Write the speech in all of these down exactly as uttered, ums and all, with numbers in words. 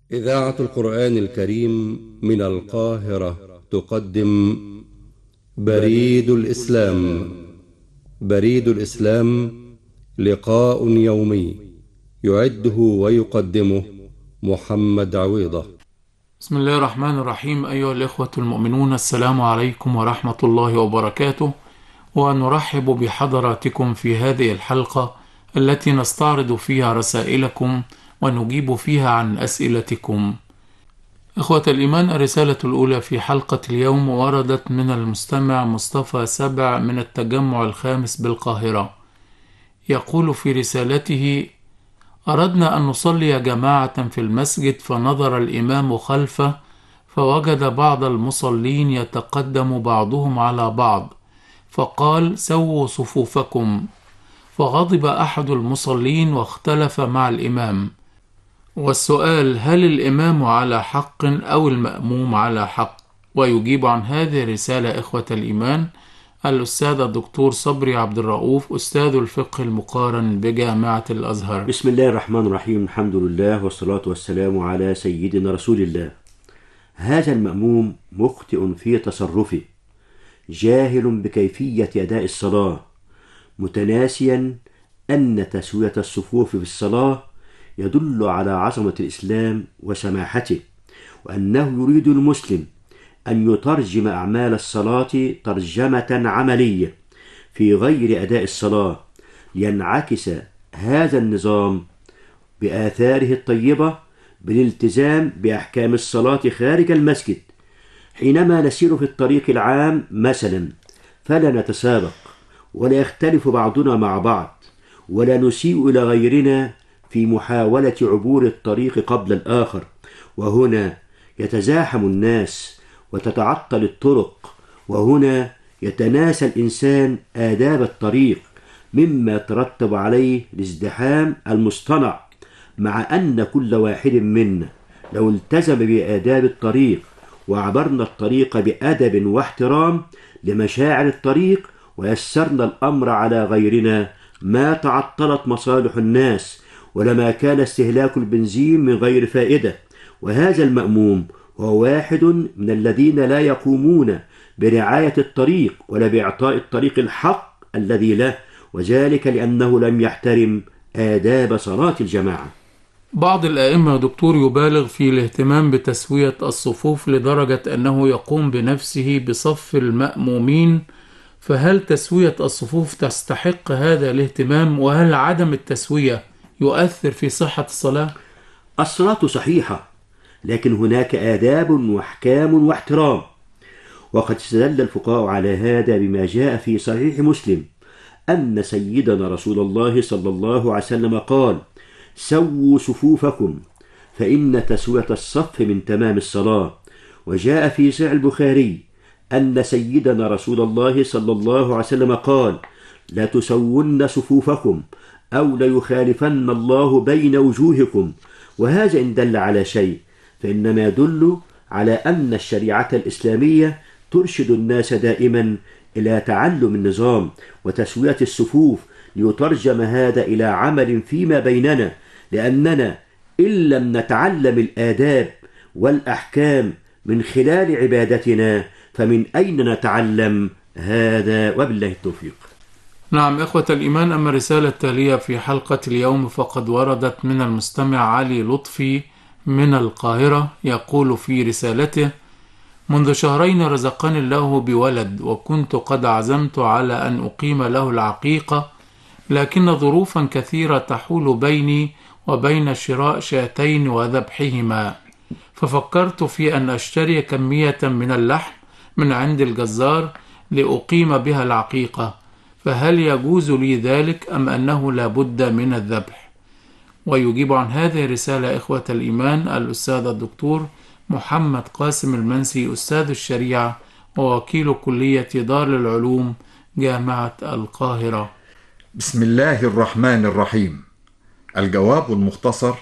إذاعة القرآن الكريم من القاهرة تقدم بريد الإسلام. بريد الإسلام لقاء يومي يعده ويقدمه محمد عويضة. بسم الله الرحمن الرحيم. أيها الإخوة المؤمنون، السلام عليكم ورحمة الله وبركاته، ونرحب بحضراتكم في هذه الحلقة التي نستعرض فيها رسائلكم ونجيب فيها عن أسئلتكم. إخوة الإيمان، الرسالة الأولى في حلقة اليوم وردت من المستمع مصطفى سبع من التجمع الخامس بالقاهرة. يقول في رسالته: أردنا أن نصلي جماعة في المسجد، فنظر الإمام خلفه فوجد بعض المصلين يتقدم بعضهم على بعض، فقال: سووا صفوفكم. فغضب أحد المصلين واختلف مع الإمام. والسؤال: هل الإمام على حق أو المأموم على حق؟ ويجيب عن هذه الرسالة إخوة الإيمان الأستاذ الدكتور صبري عبد الرؤوف، أستاذ الفقه المقارن بجامعة الأزهر. بسم الله الرحمن الرحيم. الحمد لله والصلاة والسلام على سيدنا رسول الله. هذا المأموم مخطئ في تصرفه، جاهل بكيفية أداء الصلاة، متناسيا أن تسوية الصفوف في الصلاة يدل على عظمة الإسلام وسماحته، وأنه يريد المسلم أن يترجم أعمال الصلاة ترجمة عملية في غير أداء الصلاة، لينعكس هذا النظام بآثاره الطيبة بالالتزام بأحكام الصلاة خارج المسجد. حينما نسير في الطريق العام مثلا، فلا نتسابق ولا يختلف بعضنا مع بعض، ولا نسيء إلى غيرنا في محاولة عبور الطريق قبل الآخر، وهنا يتزاحم الناس وتتعطل الطرق، وهنا يتناسى الإنسان آداب الطريق، مما يترتب عليه الازدحام المصطنع، مع أن كل واحد منا لو التزم بآداب الطريق وعبرنا الطريق بأدب واحترام لمشاعر الطريق ويسرنا الأمر على غيرنا، ما تعطلت مصالح الناس ولما كان استهلاك البنزين من غير فائدة. وهذا المأموم هو واحد من الذين لا يقومون برعاية الطريق ولا بإعطاء الطريق الحق الذي له، وذلك لأنه لم يحترم آداب صلاة الجماعة. بعض الآئمة يا دكتور يبالغ في الاهتمام بتسوية الصفوف لدرجة أنه يقوم بنفسه بصف المأمومين، فهل تسوية الصفوف تستحق هذا الاهتمام؟ وهل عدم التسوية يؤثر في صحة الصلاة؟ الصلاة صحيحة، لكن هناك آداب وأحكام واحترام، وقد استدل الفقهاء على هذا بما جاء في صحيح مسلم أن سيدنا رسول الله صلى الله عليه وسلم قال: سووا صفوفكم فإن تسوية الصف من تمام الصلاة. وجاء في صحيح البخاري أن سيدنا رسول الله صلى الله عليه وسلم قال: لا تسون صفوفكم أو ليخالفن الله بين وجوهكم. وهذا إن دل على شيء فإنما يدل على أن الشريعة الإسلامية ترشد الناس دائما إلى تعلم النظام وتسوية الصفوف، ليترجم هذا إلى عمل فيما بيننا، لأننا إن لم نتعلم الآداب والأحكام من خلال عبادتنا فمن أين نتعلم هذا؟ وبالله التوفيق. نعم إخوة الإيمان، أما الرسالة التالية في حلقة اليوم فقد وردت من المستمع علي لطفي من القاهرة. يقول في رسالته: منذ شهرين رزقني الله بولد، وكنت قد عزمت على أن أقيم له العقيقة، لكن ظروفا كثيرة تحول بيني وبين شراء شاتين وذبحهما، ففكرت في أن أشتري كمية من اللحم من عند الجزار لأقيم بها العقيقة، فهل يجوز لي ذلك أم أنه لا بد من الذبح؟ ويجيب عن هذه الرسالة إخوة الإيمان الأستاذ الدكتور محمد قاسم المنسي، أستاذ الشريعة ووكيل كلية دار العلوم جامعة القاهرة. بسم الله الرحمن الرحيم. الجواب المختصر: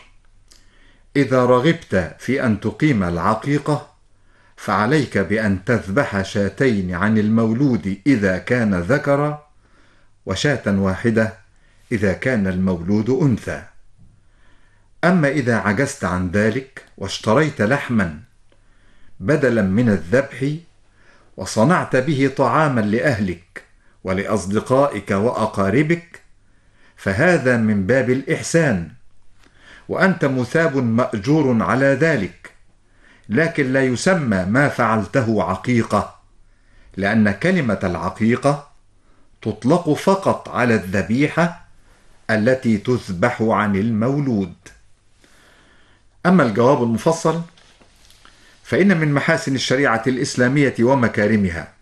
إذا رغبت في أن تقيم العقيقة فعليك بأن تذبح شاتين عن المولود إذا كان ذكرا، وشاة واحدة إذا كان المولود أنثى. أما إذا عجزت عن ذلك واشتريت لحما بدلا من الذبح وصنعت به طعاما لأهلك ولأصدقائك وأقاربك فهذا من باب الإحسان، وأنت مثاب مأجور على ذلك، لكن لا يسمى ما فعلته عقيقة، لأن كلمة العقيقة تطلق فقط على الذبيحة التي تذبح عن المولود. أما الجواب المفصل فإن من محاسن الشريعة الإسلامية ومكارمها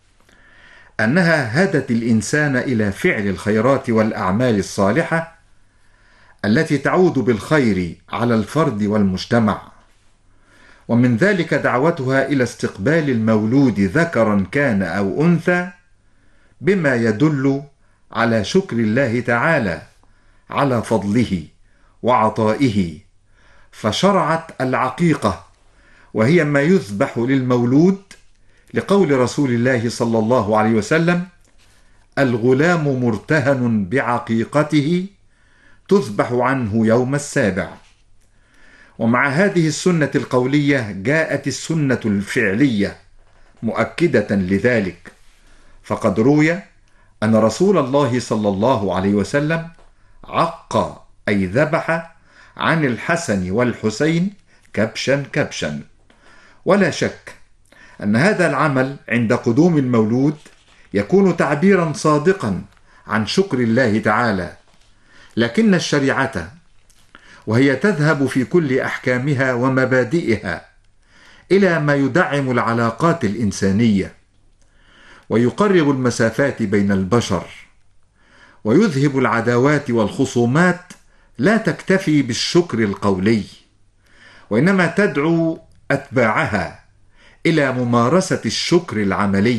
أنها هدت الإنسان إلى فعل الخيرات والأعمال الصالحة التي تعود بالخير على الفرد والمجتمع، ومن ذلك دعوتها إلى استقبال المولود ذكرا كان أو أنثى، بما يدل على شكر الله تعالى على فضله وعطائه، فشرعت العقيقة وهي ما يذبح للمولود لقول رسول الله صلى الله عليه وسلم: الغلام مرتهن بعقيقته تذبح عنه يوم السابع. ومع هذه السنة القولية جاءت السنة الفعلية مؤكدة لذلك، فقد روي أن رسول الله صلى الله عليه وسلم عق أي ذبح عن الحسن والحسين كبشا كبشا. ولا شك أن هذا العمل عند قدوم المولود يكون تعبيرا صادقا عن شكر الله تعالى، لكن الشريعة وهي تذهب في كل أحكامها ومبادئها إلى ما يدعم العلاقات الإنسانية ويقرب المسافات بين البشر ويذهب العداوات والخصومات، لا تكتفي بالشكر القولي، وإنما تدعو أتباعها إلى ممارسة الشكر العملي،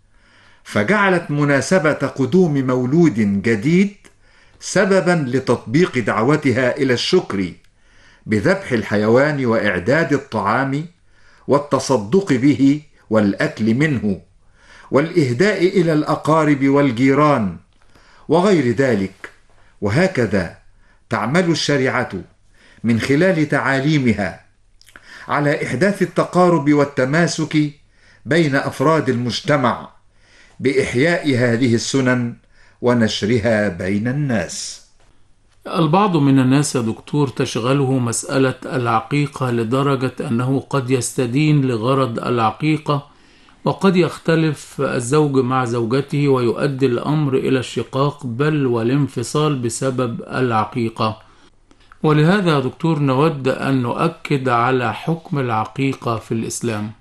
فجعلت مناسبة قدوم مولود جديد سببا لتطبيق دعوتها إلى الشكر بذبح الحيوان وإعداد الطعام والتصدق به والأكل منه والإهداء إلى الأقارب والجيران وغير ذلك. وهكذا تعمل الشريعة من خلال تعاليمها على إحداث التقارب والتماسك بين أفراد المجتمع بإحياء هذه السنن ونشرها بين الناس. البعض من الناس يا دكتور تشغله مسألة العقيقة لدرجة أنه قد يستدين لغرض العقيقة، وقد يختلف الزوج مع زوجته ويؤدي الأمر إلى الشقاق بل والانفصال بسبب العقيقة. ولهذا يا دكتور نود أن نؤكد على حكم العقيقة في الإسلام.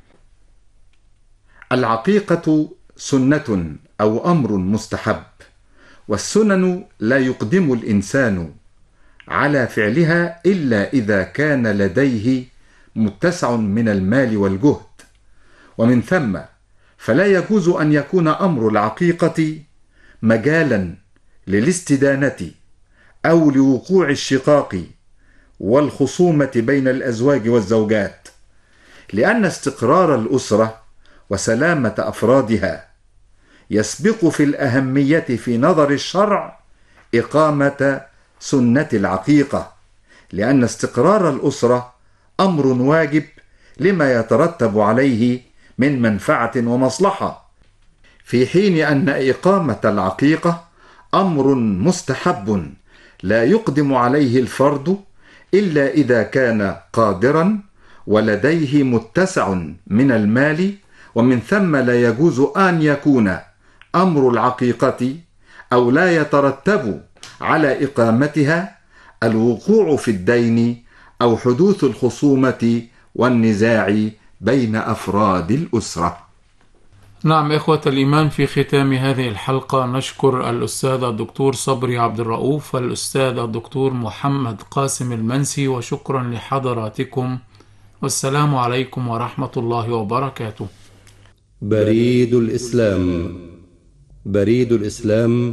العقيقة سنة أو أمر مستحب، والسنن لا يقدم الإنسان على فعلها إلا إذا كان لديه متسع من المال والجهد، ومن ثم فلا يجوز أن يكون أمر العقيقة مجالا للاستدانة أو لوقوع الشقاق والخصومة بين الأزواج والزوجات، لأن استقرار الأسرة وسلامة أفرادها يسبق في الأهمية في نظر الشرع إقامة سنة العقيقة، لأن استقرار الأسرة أمر واجب لما يترتب عليه من منفعة ومصلحة، في حين أن إقامة العقيقة أمر مستحب لا يقدم عليه الفرد إلا إذا كان قادرا ولديه متسع من المال، ومن ثم لا يجوز أن يكون أمر العقيقة أو لا يترتب على إقامتها الوقوع في الدين أو حدوث الخصومة والنزاع بين أفراد الأسرة. نعم إخوة الإيمان، في ختام هذه الحلقة نشكر الأستاذ الدكتور صبري عبد الرؤوف والأستاذ الدكتور محمد قاسم المنسي، وشكرا لحضراتكم، والسلام عليكم ورحمة الله وبركاته. بريد الإسلام. بريد الإسلام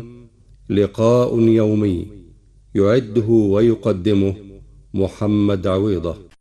لقاء يومي يعده ويقدمه محمد عويضة.